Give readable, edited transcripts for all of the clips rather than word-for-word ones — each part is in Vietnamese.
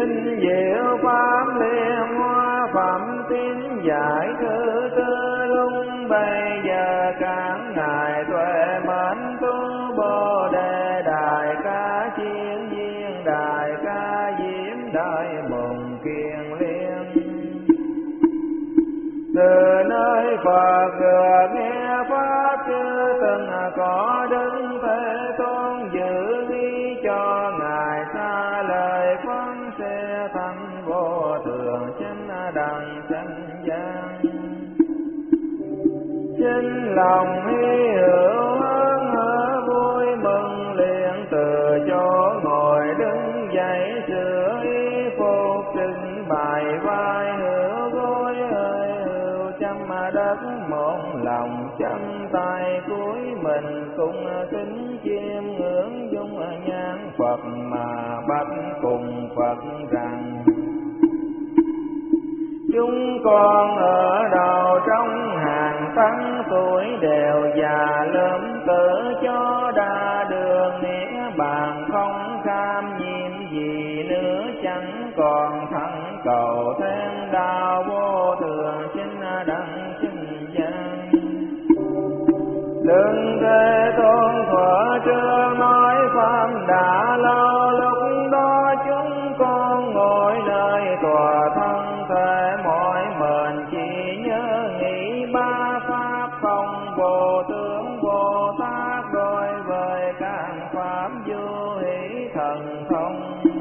kinh diệu pháp liên hoa phẩm tín giải thứ tư lung bây giờ các ngài tuệ mến tu bồ đề đại ca chiên viên đại ca diễm đại mùng kiền liên. Từ nơi Phật được nghe pháp chưa từng có Đức Thế Tôn giữ ý cho ngài xa lời phân sẽ thành vô thường chánh đẳng chánh giác. Xin lòng hy hữu hớn hở vui mừng liền từ chỗ ngồi đứng dậy sửa y phục trình bày vai hữu gối hơi hữu chăm đất một lòng chăm tay cúi mình cùng kính chiêm ngưỡng dung nhan Phật mà bạch cùng Phật rằng: chúng con ở đầu trong hàng tăng tuổi đều già lớn tử cho đa đường nghĩa bàn không cam nhiễm gì nữa chẳng còn thắng cầu thêm đạo vô thường chánh đẳng chánh giác. Đừng Thế Tôn thuở trước nói pháp đã lâu lúc đó chúng con ngồi nơi tòa thân thể mỏi mệt chỉ nhớ nghĩ ba pháp không vô tướng Bồ Tát đối với các pháp vô hỷ thần thông.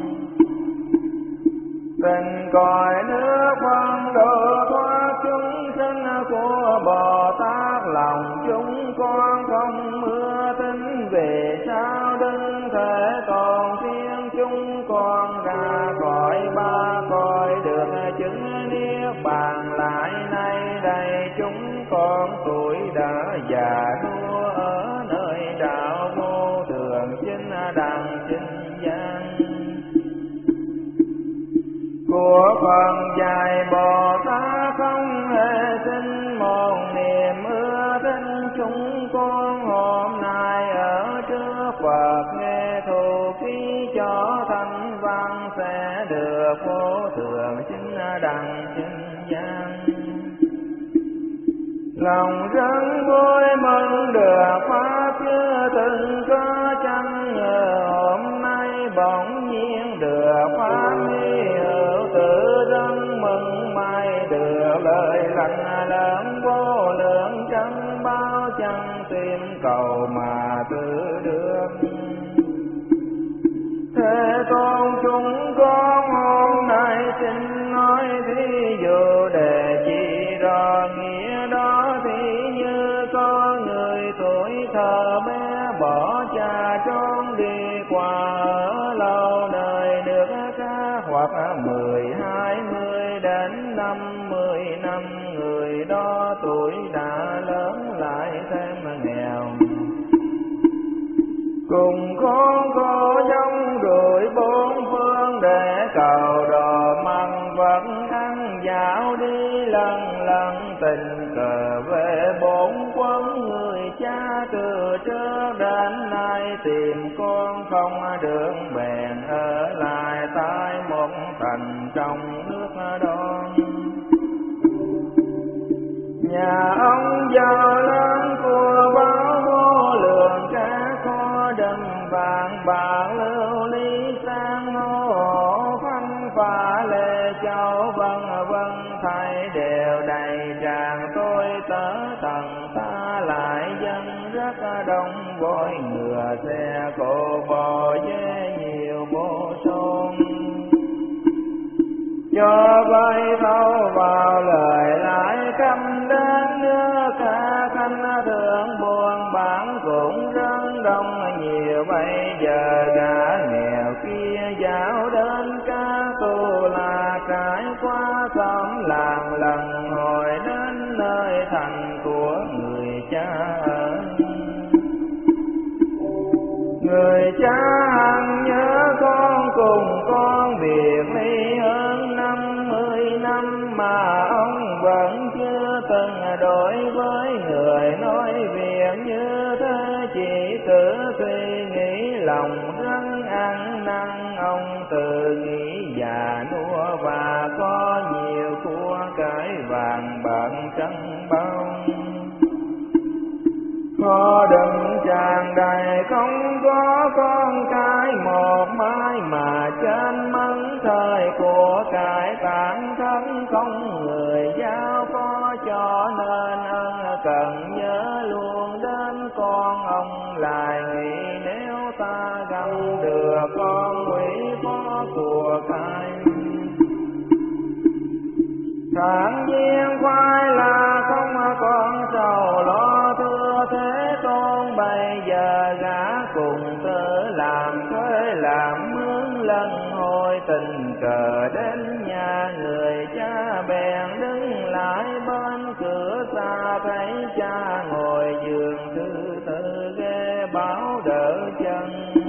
Tình cõi nước phân độ thoát chúng sinh của Bồ Tát lòng chúng con không mưa tính về sao Đức Thế Tôn riêng chúng con ra khỏi ba cõi được chứng niết bàn lại nay đây chúng con tuổi đã già nua ở nơi đạo vô thường chánh đẳng chánh giác. Của phần dài Bồ Tát không hề sinh một niềm ưa thích chúng con hôm nay ở trước Phật nghe thù ký cho thanh văn sẽ được vô thường chánh đẳng chánh giác. Lòng rất vui mừng được pháp chưa từng có chẳng ngờ hôm nay bỗng nhiên được pháp hy hữu tự rất mừng may được lời lành lớn vô lượng chẳng bao chẳng tìm cầu mà tự được. Thế Tôn chúng con hôm nay xin nói thí dụ để chỉ rõ nghĩa đó thì như có người tuổi thơ bé bỏ cha trốn đi qua ở lâu nơi nước khác hoặc 10, 20 đến 50 năm người đó tuổi đã lớn lại thêm nghèo. Cùng con cô giống đuổi bốn phương để cầu đồ măng vẫn ăn dạo đi lần lần tình cờ về bốn quân người cha từ trước đến nay tìm con không được bèn ở lại tại một thành trong nước đó. Nhà ông giàu lớn của báo vô lượng cá kho đầm vàng bạc lưu ly sang hô phanh phá lệ châu vân thầy đều đầy tràn tôi tớ tầng ta lại dân rất đông vội ngựa xe cộ bò dê nhiều vô số. Cho vay thâu vào lời lại căm đến nước ca khanh thượng buồn bản cũng rất đông nhiều bây giờ gã nghèo kia giáo đến ca tu là trải qua xóm làng lần hồi đến nơi thành của người cha ở. Người cha hằng nhớ con cùng con biệt ly hơn 50 năm mà ông vẫn chưa từng đối với người nói việc như thế, chỉ tự suy nghĩ lòng rất ăn năn. Ông tự nghĩ già bao. Kho đựng tràn đầy không có con cái một mái, mà trên mắng thời của cải tản thân không người giao phó, cho nên ân cần nhớ luôn đến con ông lại nghĩ nếu ta găm được con quỷ phó của cải. Thản nhiên khoai là không còn sầu lo, thưa Thế Tôn bây giờ gã cùng tự làm thuê làm mướn, lần hồi tình cờ đến nhà người cha bèn đứng lại bên cửa xa, thấy cha ngồi giường thứ tự ghé bảo đỡ chân.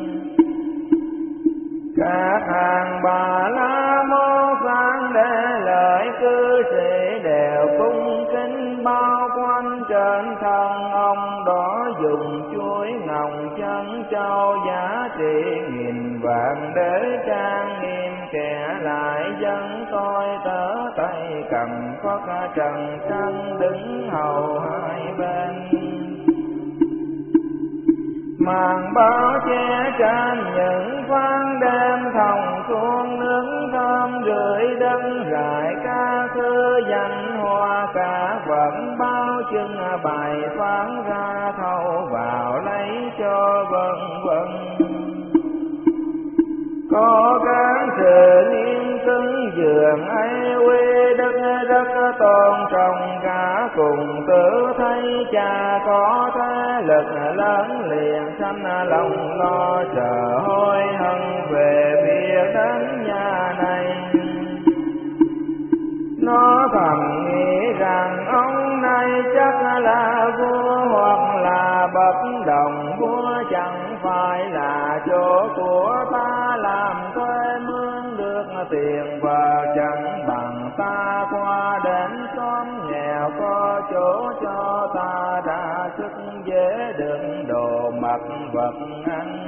Các hàng bà la môn sáng để lời cư sĩ đều cung kính bao quanh, trên thân ông đó dùng chuối ngọc chân châu giá trị nghìn vạn để trang nghiêm, kẻ lại dân tôi tớ tay cầm phất trần trăng đứng hầu hai bên. Màn báo che trên những khoáng đêm thòng xuống, nước thơm rượi đất rải ca thư danh hoa, cả vẫn bao chân bài phán ra thâu vào lấy cho vân vân. Có cán sự nghiêm cứng giường ấy quy đất rất tôn trọng, cả cùng tự thấy cha có thế lực lớn, liền sanh lòng lo sợ hối hận về việc đến nhà này. Nó thầm nghĩ rằng ông này chắc là vua hoặc là bậc đồng vua, chẳng phải là chỗ của ta làm thuê mướn được tiền, và chẳng bằng ta qua đến xóm nghèo có chỗ cho ta ra sức dễ đựng đồ mặc vật ăn.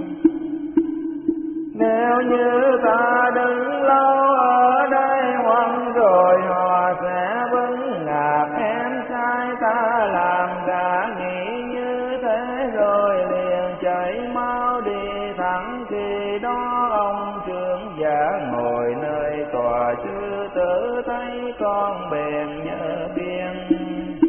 Nếu như ta đứng lâu ở đây hoang rồi họ sẽ vấn ngạc em sai ta làm, gã nghĩ như thế rồi liền chạy mau đi thẳng. Khi đó ông trưởng giả ngồi nơi tòa sư tử thấy con bèn nhớ biên,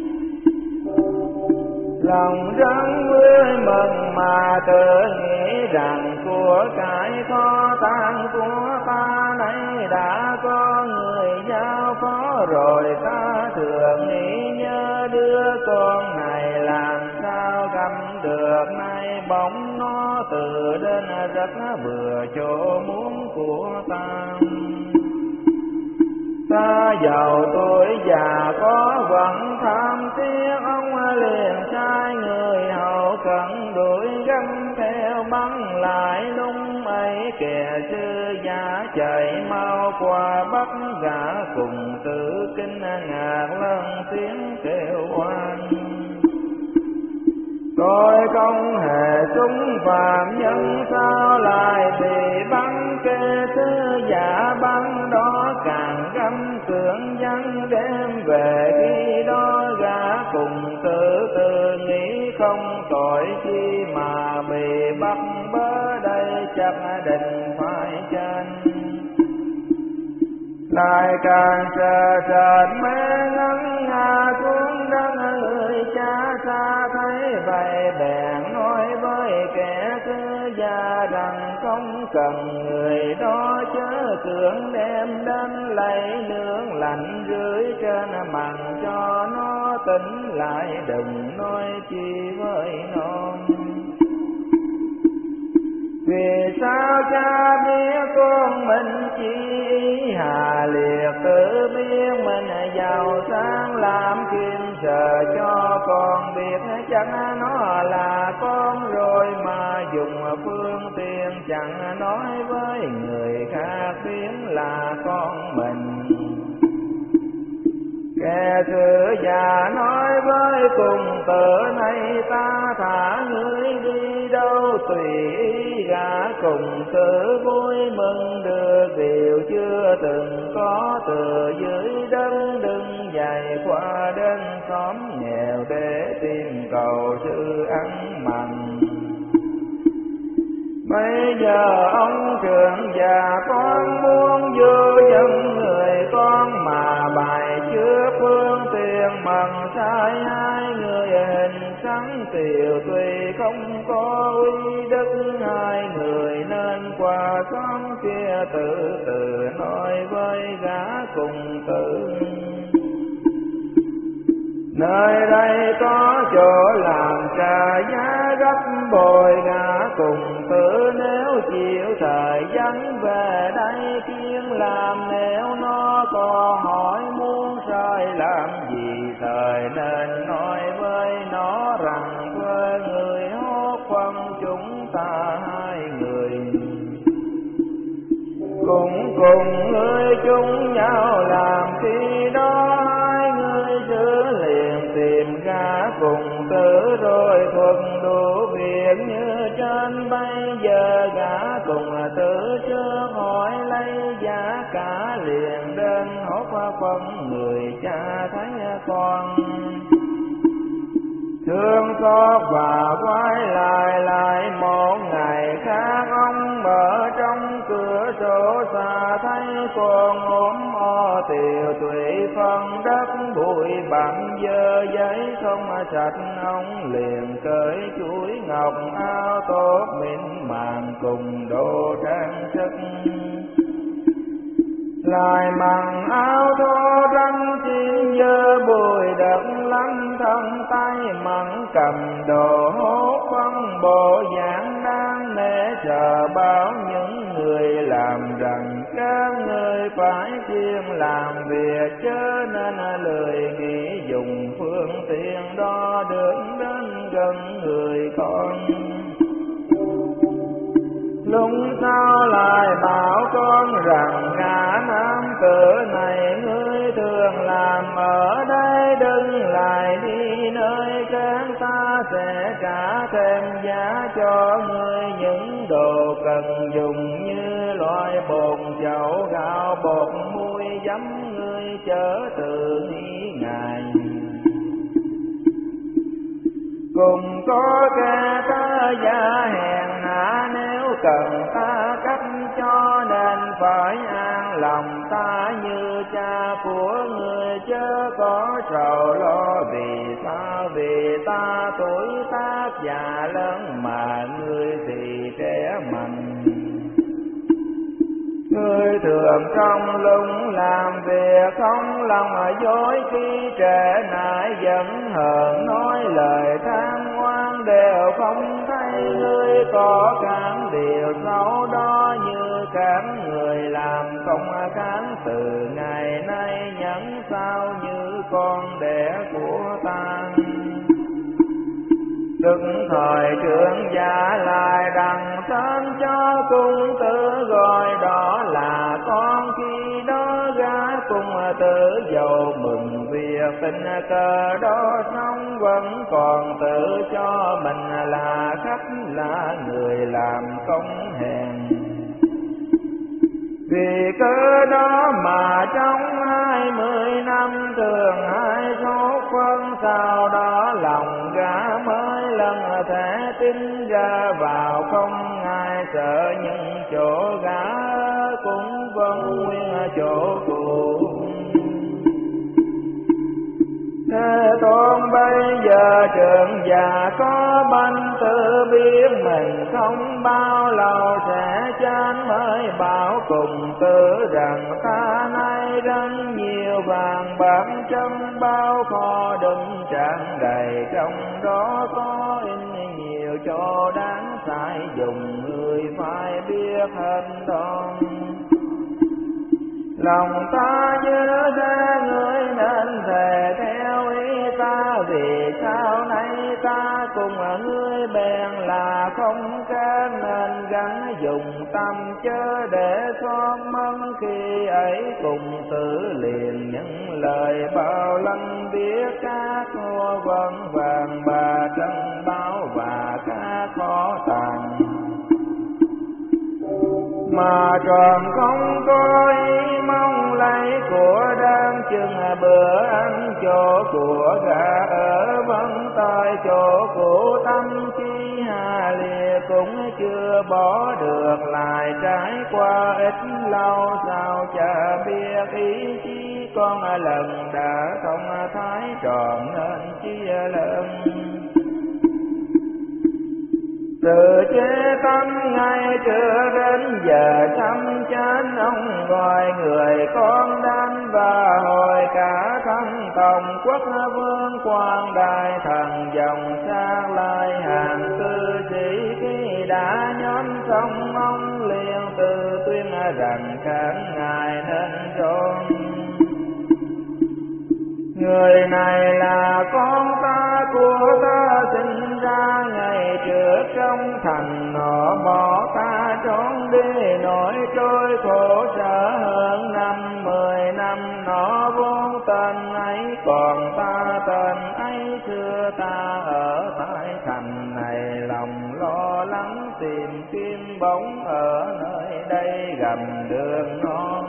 lòng rất vui mừng mà tự nghĩ rằng của cải kho tàng của ta nay đã có người giao phó rồi. Ta thường nghĩ nhớ đứa con này làm sao găm được, nay bỗng nó từ đến rất vừa chỗ muốn của ta. Ta giàu tuổi già có vẫn tham tiếc, ông liền sai người hậu cận đuổi găm theo bắn lại. Lúc ấy kẻ sư giả chạy mau qua bắt gã cùng tử kinh ngạc lần tiếng kêu oan. Tôi không hề súng phạm nhân sao lại bị bắn, kê sư giả bắn đó càng găm cưỡng dân đem về. Khi đó gã cùng tự tự nghĩ không tội chi mà bị bắt bớ đây, chắc định phải tranh. Lại càng sợ sệt mê ngân ngà xuống đất, người cha xa thấy vậy bèn nói với kẻ sư gia rằng không cần người đó chớ cưỡng đem đến lấy nước lạnh rưới trên mặt cho nó tỉnh lại, đừng nói chi với non. Vì sao cha biết con mình chỉ hà liệt, tự biết mình giàu sang làm kim sợ cho con biết chắc nó là con rồi, mà dùng phương tiện chẳng nói với người khác biết là con mình. Kẻ sư già nói với cùng tử này ta thả ngươi đi đâu tùy ý, gã cùng tử vui mừng được điều chưa từng có, từ dưới đất đứng dậy qua đến Bây giờ ông trưởng già con muốn vô dân người con, mà bài trước phương tiện bằng sai hai người hình sáng tiều tùy không có uy đức. Hai người nên qua xóm kia từ từ nói với gã cùng tử. Nơi đây có chỗ làm trà giá gấp bồi, gã cùng tử nếu chịu thời vắng về đây kiên làm. Nếu nó có hỏi muốn sai làm gì, thời nên nói với nó rằng với người hốt phân chúng ta hai người. Cùng ngươi chung nhau làm, khi đó hai người giữ liền tìm gã cùng tử rồi thuận đủ việc như trên. Bây giờ gã cùng tử chưa hỏi lấy giá cả, liền đến hốt phân người cha thấy con. Thương xót và quay lại một ngày khác, ông mở trong cửa sổ xa thấy con ốm o tiều tụy phân đất bụi bặm dơ giấy không sạch. Ông liền cởi chuỗi ngọc áo tốt mịn màng cùng đồ trang sức, lại mằng áo thô rắn chiên dơ bụi đất lắm. Thân tay mặn cầm đồ hốt phân bộ dạng đang nể chờ báo những người làm rằng các người phải chuyên làm việc, chớ nên lười nghĩ dùng phương tiện đó được đến gần người con. Lúc sau lại bảo con rằng ngã nam tử này ngươi thường làm ở đây, đừng lại đi nơi khác, ta sẽ trả thêm giá cho ngươi những đồ cần dùng như loại bột chậu gạo bột muối giấm, ngươi chớ tự nghĩ ngại. Cùng có kẻ ta giá hèn hạ, nếu cần ta cấp cho nên phải an lòng ta như cha của người, chớ có sầu lo vì sao. Vì ta tuổi tác già lớn mà ngươi thì trẻ mạnh. Ngươi thường trong lúc làm việc không lòng dối, khi trễ nải giận hờn nói lời than oan, đều không thấy ngươi có cảm điều xấu đó như các người làm không cán. Từ ngày nay nhẫn sao như con đẻ của ta. Đức thời trưởng giả lại đặng tên cho cung tử, gọi đó là con. Khi đó gã cung tử giàu mừng việc tình cờ đó, sống vẫn còn tự cho mình là khách, là người làm công hèn. Vì cớ đó mà trong 20 năm thường hai số phân, sau đó lòng gã mới lần thể tin ra vào, không ai sợ những chỗ gã cũng vẫn nguyên chỗ cũ. Thế Tôn bây giờ trưởng già có banh tự biết mình không bao lâu sẽ chết, mới bảo cùng tử rằng ta nay rất nhiều vàng bạc trong bao kho đựng tràn đầy, trong đó có in nhiều chỗ đáng phải dùng, người phải biết hết đó. Lòng ta nhớ ra người nên thề theo ý ta, vì sau này ta cùng ngươi bèn là không ca, nên gắng dùng tâm chớ để xót mất. Khi ấy cùng tử liền những lời bao lần biết các kho vân vàng bà trân báo và các kho tàng, mà tròn không có ý mong lấy của đang chừng bữa ăn. Chỗ của gã ở vân tay, chỗ của tâm chi hà liệt cũng chưa bỏ được, lại trải qua ít lâu sao chả biết ý chí con lần đã không thái tròn nên chia lần. Từ chế tâm ngay chưa đến giờ thăm chán, ông gọi người con đánh và hồi cả thân tổng quốc vương quan đại thần dòng sang lai hàng cư sĩ. Khi đã nhóm xong ông liền từ tuyên rằng kháng ngài nên trốn. Người này là con ta của ta, sinh ra ngày trước trong thành, nó bỏ ta trốn đi nỗi trôi khổ sở hơn 50 năm. Nó vốn tên ấy còn ta tên ấy, xưa ta ở tại thành này lòng lo lắng tìm kiếm bóng ở nơi đây gầm đường non.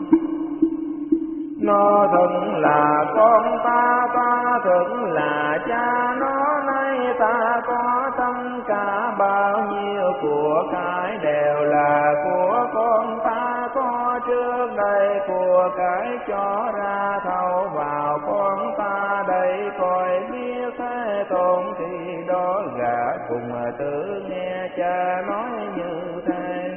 Nó thật là con ta, ta thật là cha nó, nay ta có tất cả bao nhiêu của cải đều là của con ta. Có trước đây của cải cho ra thâu vào con ta, đây coi biết thế tôn thì đó gã cùng tự nghe cha nói như thế.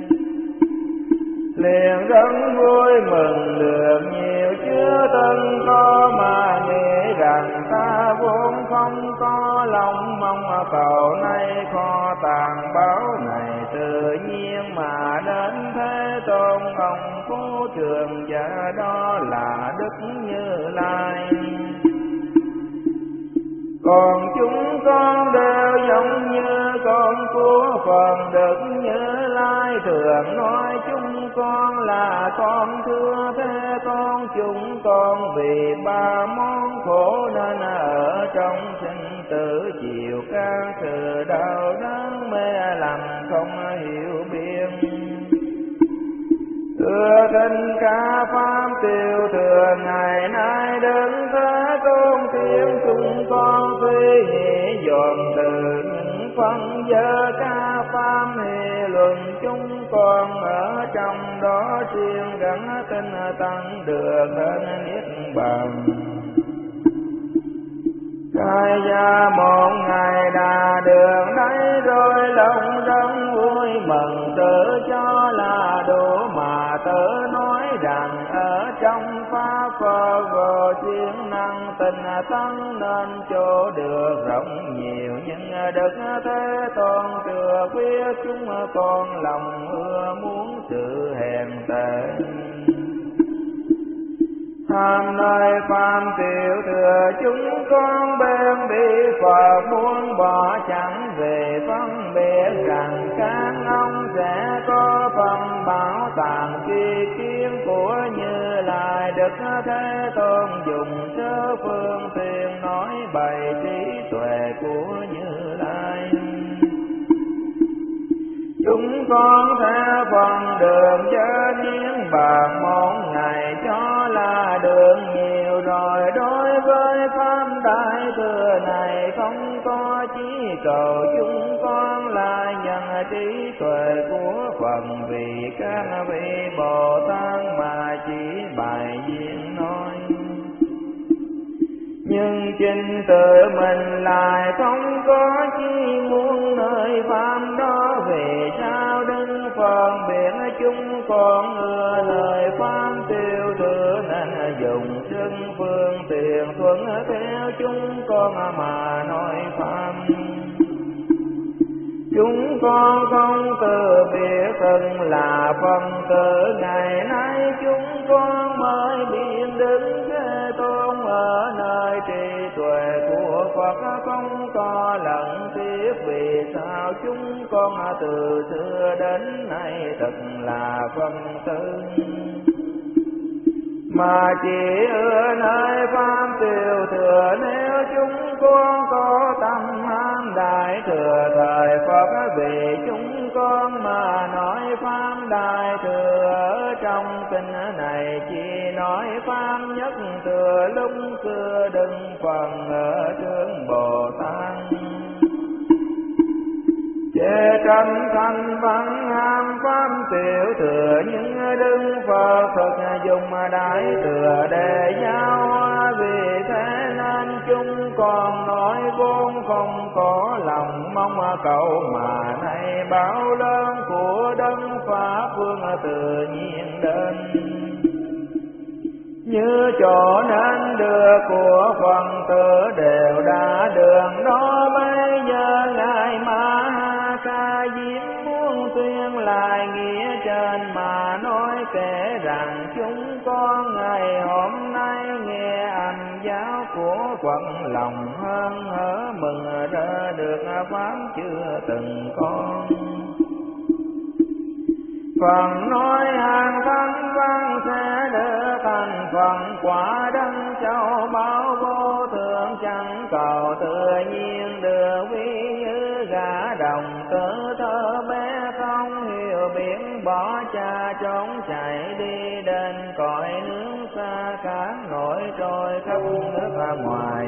Liền rất vui mừng được nhiều chứa tân có, mà nghĩ rằng ta vốn không có lòng mong cầu, nay kho tàng báo này tự nhiên mà đến thế tôn. Ông phú trường cha đó là Đức Như Lai, còn chúng con đều giống như con của phần Đức Như Lai. Thường nói chúng con là con thưa thế tôn, chúng con vì ba món khổ nên ở trong sinh tử, chịu các sự đau đớn mê lầm không hiểu biên. Thưa thinh ca pháp tiêu thừa ngày nay đứng thế tôn, tiếng chúng con suy nghĩ dồn từ những phân giờ ca pháp hệ luận. Chúng con ở trong đó siêng gắn tinh tăng được đến niết bàn. Khai gia một ngày đã được đấy, rồi lòng rất vui mừng tự cho là đủ. Mà tớ nói rằng ở trong pháp Phật vô siêng năng tinh tấn, nên chỗ được rộng nhiều. Nhưng Đức Thế Tôn chưa biết chúng con lòng ưa muốn sự hèn tệ. Tham nơi phàm tiểu thừa chúng con bên bị Phật muốn bỏ, chẳng về phân biệt rằng các ông sẽ có phần bảo tàng tri kiến của Như Lai. Đức Thế Tôn dùng sơ phương tiện nói bày trí tuệ của Như Lai. Chúng con theo phần đường chớ niên bàn, một ngày cho là đường nhiều. Rồi đối với pháp đại thừa này không có chí cầu, chúng con là nhân trí tuệ của phần. Vì các vị Bồ Tát mà chỉ bài diện nói, nhưng chính tự mình lại không có chi muốn nơi pháp đó. Vì sao đứng phân biệt chúng con ưa lời pháp tiêu thừa, nên dùng sức phương tiện thuận theo chúng con mà nói pháp. Chúng con không tự biết thân là phần tử, ngày nay chúng con mới biết đứng Thế Tôn ở nơi trí tuệ của Phật không có lẫn tiếc. Vì sao chúng con từ xưa đến nay thật là phần tử, mà chỉ ở nơi pháp tiêu thừa. Nếu chúng con có tâm ham đại thừa thời Phật, vì chúng con mà nói pháp đại thừa. Ở trong kinh này chỉ nói pháp nhất thừa, lúc xưa đừng phần ở trước Bồ Tát. Chê tranh thanh văn ham pháp tiểu thừa, nhưng đứng Phật thực dùng đại thừa để giáo hóa. Vì thế nên chúng con nói vốn không có lòng mong cầu, mà nay báo lớn của đấng Pháp Vương tự nhiên đến. Như chỗ nên đưa của phần tử đều đã đường đó, bây giờ ngài Ma Ha Ca Diếp muốn tuyên lại nghĩa trên, mà nói kể rằng chúng con ngày hôm nay nghe anh giáo của quận lòng hơn hở, mừng rỡ được pháp chưa từng con. Phần nói hàng thánh văn sẽ đỡ thành phần quả đấng châu báu vô thượng, chẳng cầu tự nhiên được ví như gà đồng tử thơ bé không hiểu biển bỏ cha trốn chạy đi đến cõi nước xa khác nổi trôi khắp nước ra ngoài.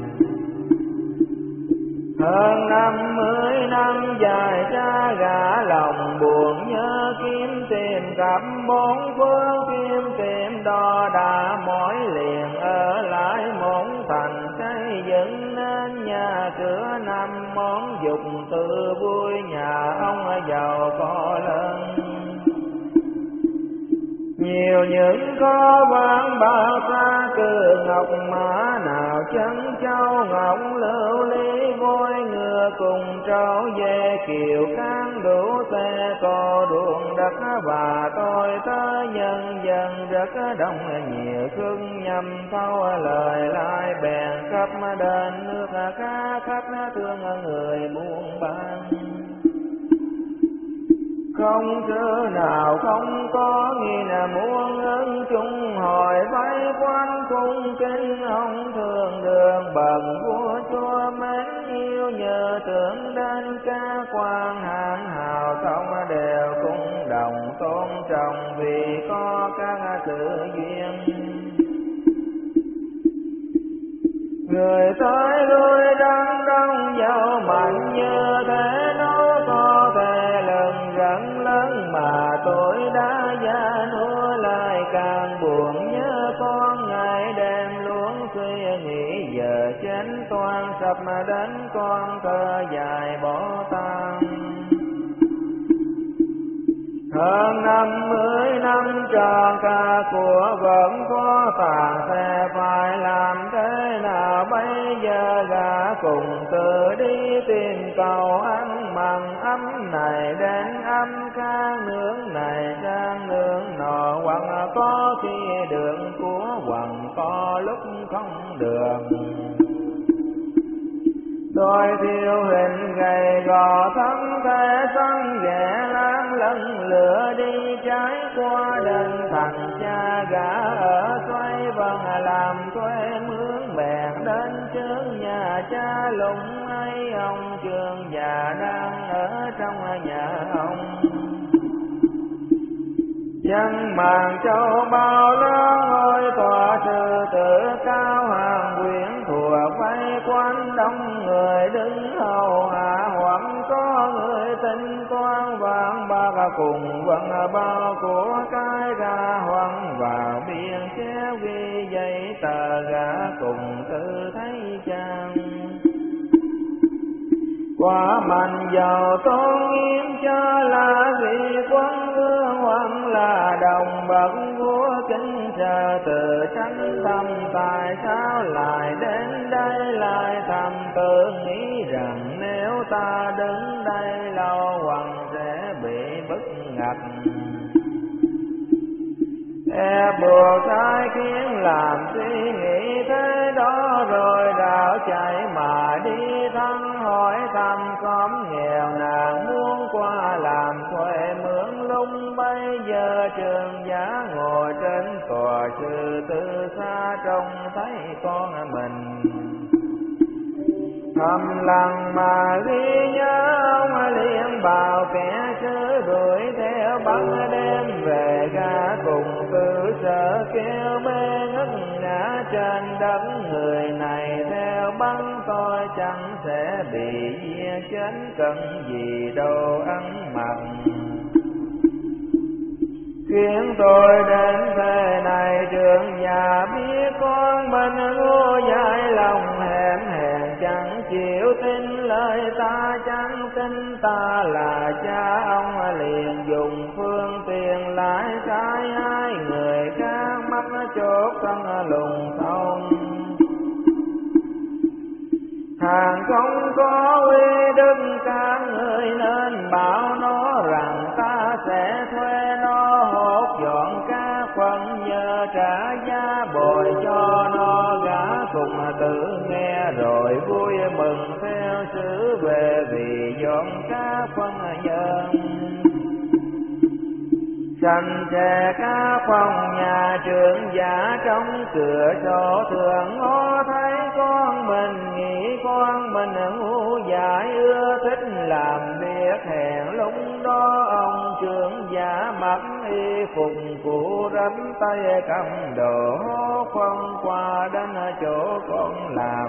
Hơn 50 năm dài cha gả lòng buồn nhớ kiếm tìm cặp bốn phương, kiếm tìm đo đà mỏi liền ở lại một thành, xây dựng nên nhà cửa 5 món dục tự vui, nhà ông giàu có lớn. Nhiều những có vang bao xa cừ ngọc mã, nào chân châu ngọc lưu ly voi ngựa cùng trâu về kiều can đủ xe cò ruộng đất, và tôi tới nhân dân rất đông nhiều thương nhầm thâu lời lại bèn khắp đến nước khác khách thương người buôn bán. Không chữ nào không có nghi là muôn ơn chung hồi vây quanh cung kính ông thường đường bậc vua chúa mến yêu nhờ tưởng đến ca quan hạng hào không đều cung đồng tôn trọng vì có các sự duyên. Người tới lui đắng đông giàu mạnh như thế nó có thể lần rắn lớn, mà tôi đã già nua lại càng buồn nhớ con ngày đêm luôn suy nghĩ giờ chết toan sập đến con thơ dài bỏ tan. Hơn 50 năm tròn cả của vẫn có tàn xe, phải làm thế nào bây giờ gã cùng tự đi tìm cầu ăn mặn ấm này đến ấm khác, nướng này sang nướng nọ, hoặc có khi đường của hoặc có lúc không đường. Tôi thiêu hình gầy gò thân thể săn ghẻ lan lẫn lửa đi trái qua đền thành cha gã ở xoay vần làm thuê mướn bèn đến trước nhà cha lũng ấy, ông trường già đang ở trong nhà ông. Dân màn châu bao lớn ngôi tòa sư tử cao hàng quyển thuộc vây quanh đông người đứng hầu hạ, hoặc có người tinh toán vàng bạc cùng vân bao của cái ra hoang vào biên chéo ghi giấy tờ gã cùng tự thấy chăng. Quả mạnh giàu tôn nghiêm cho là vị quân vương, hoặc là đồng bậc vua kính chờ từ tranh thăm, tại sao lại đến đây lại thầm tự nghĩ rằng nếu ta đứng đây lâu hoặc sẽ bị bức ngặt. E buộc sai khiến làm suy nghĩ thế đó, rồi đảo chạy mà đi thăm hỏi thăm xóm nghèo nàn muốn qua làm thuê mướn. Lúc bây giờ trường giả ngồi trên tòa sư từ xa trông thấy con mình, thầm lặng mà ghi nhớ ông liền bảo kẻ sư đuổi theo băng đêm về ga cùng tự sợ kêu mê ngất ngã trên đất. Người này theo theo bắn tôi chẳng sẽ bị giết chết, cần gì đồ ăn mặn. Khiến tôi đến thế này, trưởng già biết con mình ngu dại lòng hẹp hèn, chẳng chịu tin lời ta, chẳng tin ta là cha ông, liền dùng phương tiện lại sai hai người khác, mắt chốt thân lùng thông. Hàng không có uy đức, các người nên bảo nó rằng ta sẽ thuê nó hốt dọn các phần nhờ, trả giá bồi cho nó, gã cùng tự nghe rồi vui mừng theo xứ về, vì dọn các phần nhờ. Sanh xe các phòng nhà, trưởng giả trong cửa sổ thường ngó thấy con mình, nghĩ con mình ngu dại ưa thích làm việc hèn. Lúc đó ông trưởng giả mặc y phục cũ rắm tay cầm đồ hốt phân qua đến chỗ con làm.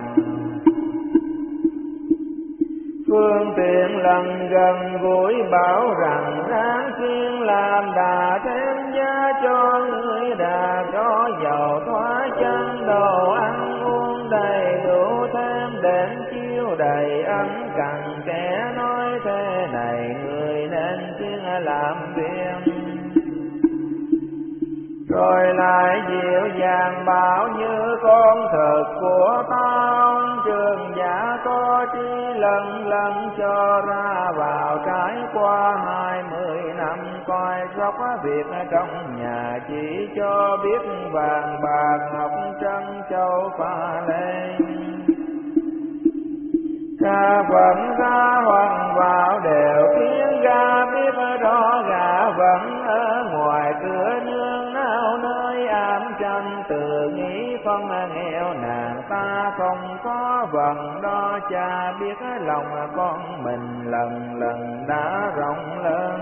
Phương tiện lần gần gũi bảo rằng ráng kiên làm, đà thêm giá cho người, đà có dầu thoái chân, đồ ăn uống đầy đủ thêm đến chiếu đầy ấm cằn. Kẻ nói thế này người nên kiên làm việc, rồi lại dịu dàng bảo như con thật của ta. Ông trưởng giả có chi lần lần cho ra vào, trải qua 20 năm coi sóc việc trong nhà, chỉ cho biết vàng bạc ngọc trân châu pha lên. Gà vẫn ra hoàng vào đều khiến gà biết rõ, gà vẫn ở ngoài cửa nương nao nơi ám tranh, tự nghĩ phân nghèo nàng ta không có vần đó. Cha biết lòng con mình lần lần đã rộng lớn,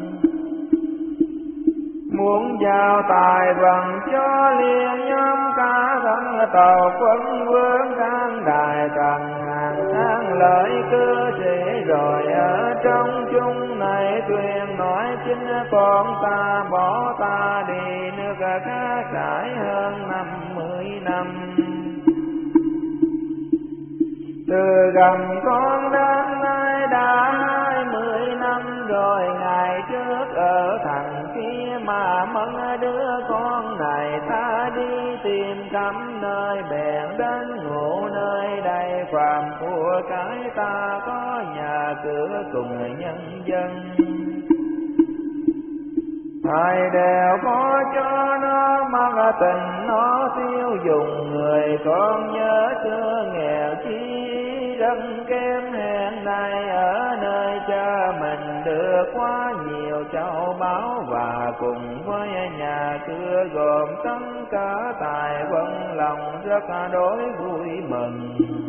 muốn giao tài vận cho liền nhóm cả thân tàu quân vương, can đài trần hàng tháng lợi cư sĩ. Rồi ở trong chung này tuyên nói chính con ta bỏ ta đi nước khác trải hơn 50 năm. Từ gần con đến nay đã 20 năm rồi, ngày trước ở thành kia mà mất đứa con này, ta đi tìm khắp nơi bèn đến ngủ nơi đây. Phàm của cái ta có nhà cửa cùng nhân dân, thầy đều có cho nó mặc tình nó tiêu dùng. Người con nhớ xưa nghèo chi rất kém, hèn này ở nơi cha mình được quá nhiều châu báu, và cùng với nhà cửa gồm tất cả tài vận, lòng rất đối vui mừng.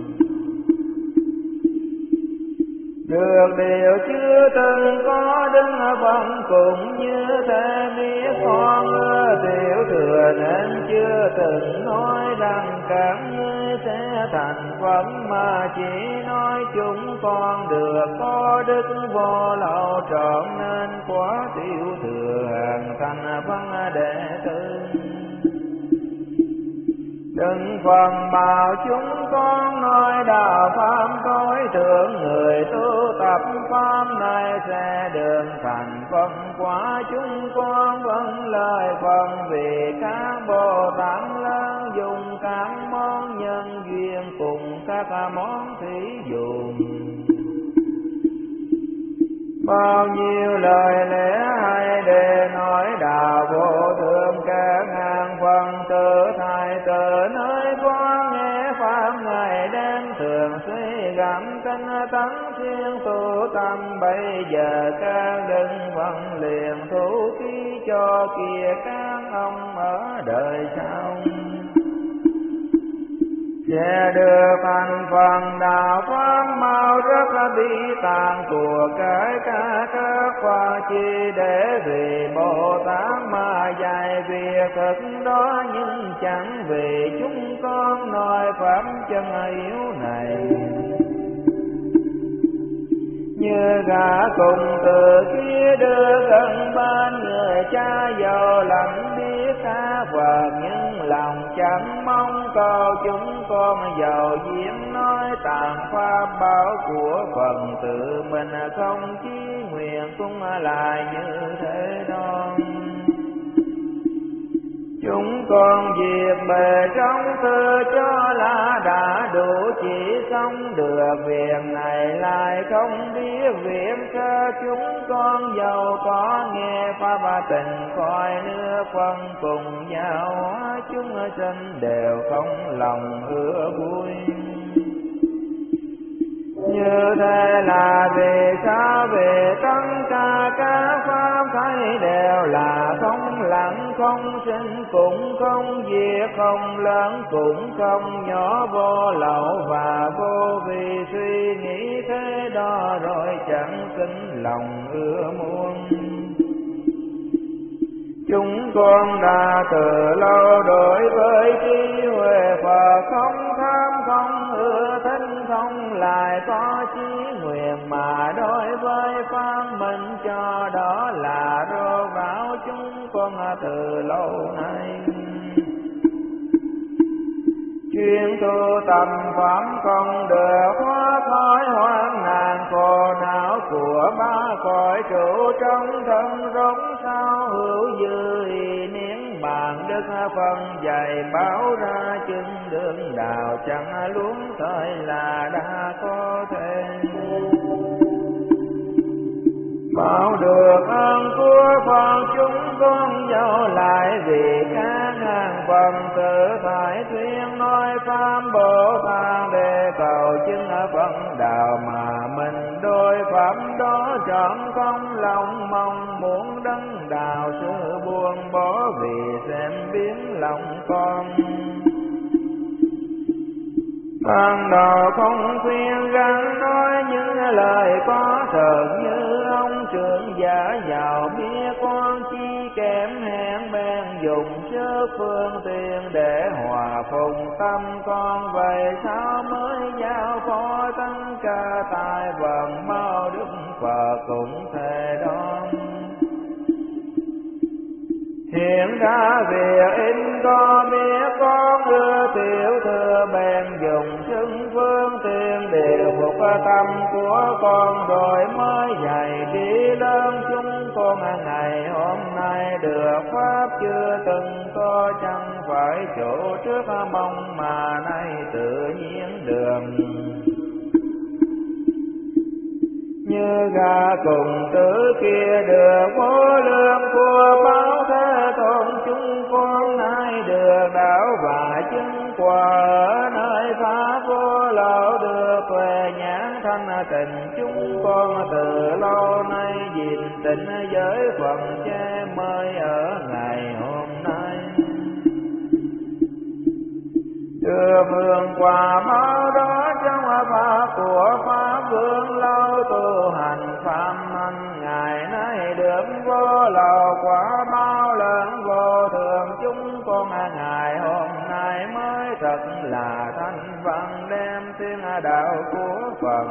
Được điều chưa từng có đứng vẫn cùng như thế, biết con tiểu thừa nên chưa từng nói rằng các ngươi sẽ thành Phật, mà chỉ nói chúng con được có đức vô lậu trọn, nên quá tiểu thừa hàng thành văn đệ tử. Đừng phần bảo chúng con nói đạo pháp tối thượng, người tu tập pháp này sẽ đường thành phân quả. Chúng con vẫn lời phần vì các Bồ Tát lớn, dùng các món nhân duyên cùng các món thí dụ. Bao nhiêu lời lẽ hay để nói đạo vô thượng, các ngàn phần tự thầy từ nơi có nghe pháp ngày đêm, thường suy gặm tinh tấn xuyên tu tâm. Bây giờ các đừng vẫn liền thủ ký cho kia các ông ở đời sau. sẽ được thành phần đạo pháp mau rất bi tàn của cái ca các Phật chi để vì Bồ Tát mà dạy việc thực đó, nhưng chẳng vì chúng con nói pháp chân yếu này. Như gã cùng từ kia đưa gần bên người cha giàu lành biết tha Phật, nhưng lòng chẳng mong cầu chúng con giàu diễm nói tàn pháp bảo của phần tự mình không chí nguyện cũng lại như thế đó. Chúng con việc bề trong tư cho là đã đủ, chỉ xong được việc này lại không biết việc cho chúng con giàu có nghe pháp tình khỏi nước phân cùng nhau hóa chúng sinh đều không lòng ưa vui. Như thế là vì sao? Vì tất cả các pháp thấy đều là không lặng không sinh cũng không diệt, không lớn cũng không nhỏ, vô lậu và vô vi, suy nghĩ thế đó rồi chẳng sinh lòng ưa muốn. Chúng con đã từ lâu đối với trí huệ Phật không tham không ưa thích, không lại có chí nguyện, mà đối với pháp mình cho đó là rô bảo chúng con từ lâu nay. Chuyên tu tâm pháp không được thoát khỏi hoang nạn khổ não của ba cõi, trụ trong thân rốt sao hữu dư ý niệm bàn đức phân dạy báo ra chân đường đạo, chẳng luống thời là đã có thể. Bảo được ơn của Phật chúng con giàu lại, vì các hàng phần tự phải thuyên nói pháp Bồ Tát để cầu chứng phân đạo, mà mình đôi pháp đó trọn không lòng mong muốn đấng đạo sự buông bỏ, vì xem biến lòng con. Ban đầu không khuyên răn nói những lời có thật, như ông trưởng giả giàu biết con chi kém hèn bèn dùng sức phương tiện để hòa phùng tâm con. Vậy sao mới giao phó tất cả tài vận mau đức Phật cũng thế đó. Hiện ra việc in có biết con ưa tiểu thừa, bèn dùng xưng phương tiện điều phục tâm của con, rồi mới dạy đi lớn chúng con ngày hôm nay được pháp chưa từng có, chẳng phải chỗ trước mong mà nay tự nhiên đường. Như gà cùng tử kia được vô lượng của báo thế tôn, chúng con nay được đạo và chứng quả ở nơi pháp vô lậu, được tuệ nhãn thanh tịnh. Chúng con từ lâu nay gìn tịnh giới phần che mới ở ngày hôm nay. Đưa phương quả báo đó trong pháp của pháp vương lâu, tu hành pháp anh ngày nay được vô lậu quả báo lớn vô thường. Chúng con ngày hôm nay mới thật là thanh văn, đem tiếng đạo của Phật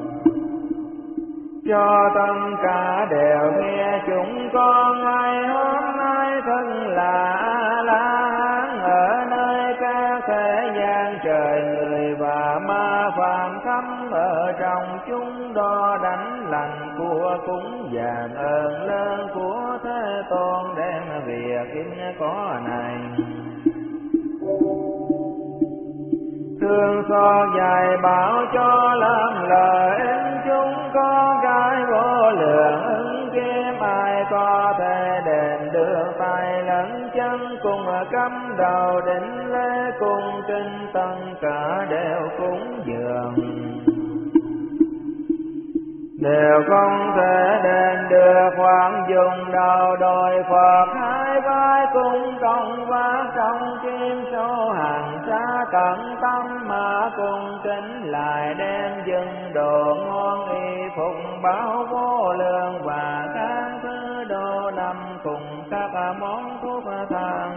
cho tất cả đều nghe. Chúng con ngày hôm nay thân là A-la-hán ở nơi các thế gian trời người và ma phàm khắp, ở trong chúng đo đánh lành của cúng dường ơn lớn của Thế Tôn, đem việc in có này. Thương xót dạy bảo cho làm lợi ích chúng con cái vô lượng ứng kiếm, ai có thể đền được tay lẫn chân, cùng cắm đầu đỉnh lễ cùng kinh tất cả đều cúng dường. Đều không thể đền được hoặc dùng đầu đôi Phật hai vai cùng cộng vác trong kim số hàng xa cẩn tâm mà cùng kính lại đem dâng đồ ngon y phụng báo vô lượng và các thứ đồ đầm cùng các món thuốc thang.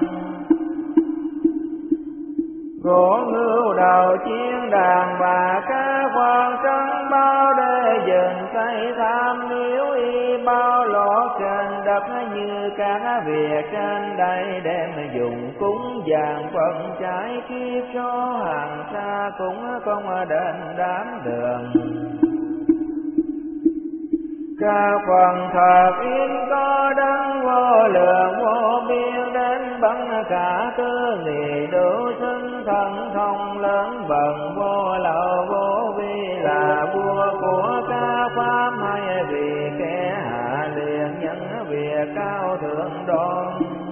Gỗ ngưu đầu chiên đàn và các quan trắng bao để dừng cây tham miếu y bao lót trên đất như các việc trên đây đem dùng cúng dường phần trái kiếp cho hàng xa cũng không đến đám đường. Các phần thật yên có đấng vô lượng vô biên đến bằng cả tư nghị đủ xưng thần thông lớn bần vô lậu vô vi là vua của các pháp hay vì kẻ hạ liền nhân việc cao thượng đoan.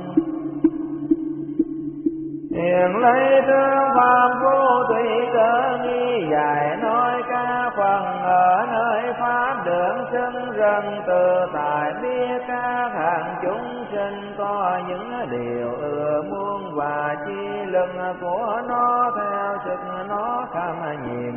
Hiền lấy thương pháp vô thủy cơ nghi dài nói các phần ở nơi pháp đường xưng rần tự tại biết các hàng chúng sinh có những điều ưa muốn và chi lưng của nó theo sức nó kham nhiệm.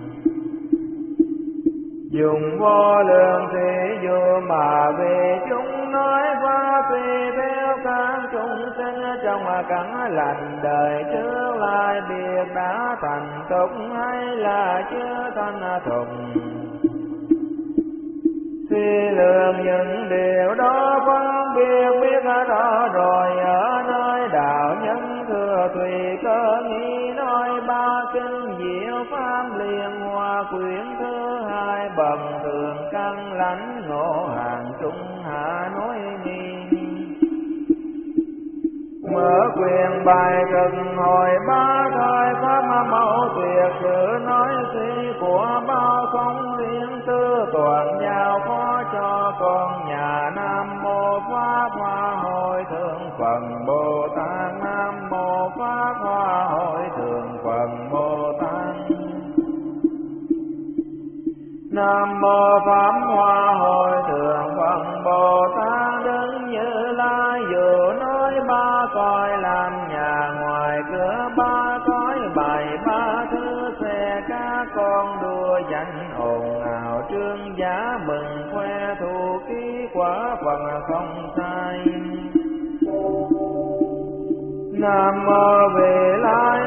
Dùng vô lượng thì dù mà vì chúng nói qua tùy theo các chúng sinh trong cảnh lành đời trước lại biết đã thành tục hay là chưa thành tục. Suy lượng những điều đó phân biệt biết rõ rồi ở nơi đạo nhân thừa tùy cơ nghĩ nói ba kinh diệu pháp liền hòa quyển thứ hai bậc thường căn lãnh ngộ hàng trung hạ nói nghi. Mở quyền bài cực hồi ba thời pháp mẫu tuyệt sự nói suy của bao không riêng tư toàn giao phó cho con nhà. Nam mô Pháp Hoa Hội Thượng Phần Bồ Tát. Nam mô Pháp Hoa Hội Thượng Phần Bồ Tát. Nam mô Pháp Hoa Hội Thượng Phần Bồ Tát. Đứng Như Lai dù nói ba cõi làm nhà ngoài cửa ba cõi bày ba thứ xe các con đua danh ồn ào trương giá mừng khoe thù ký quả phần không sai. Nam mô Vị Lai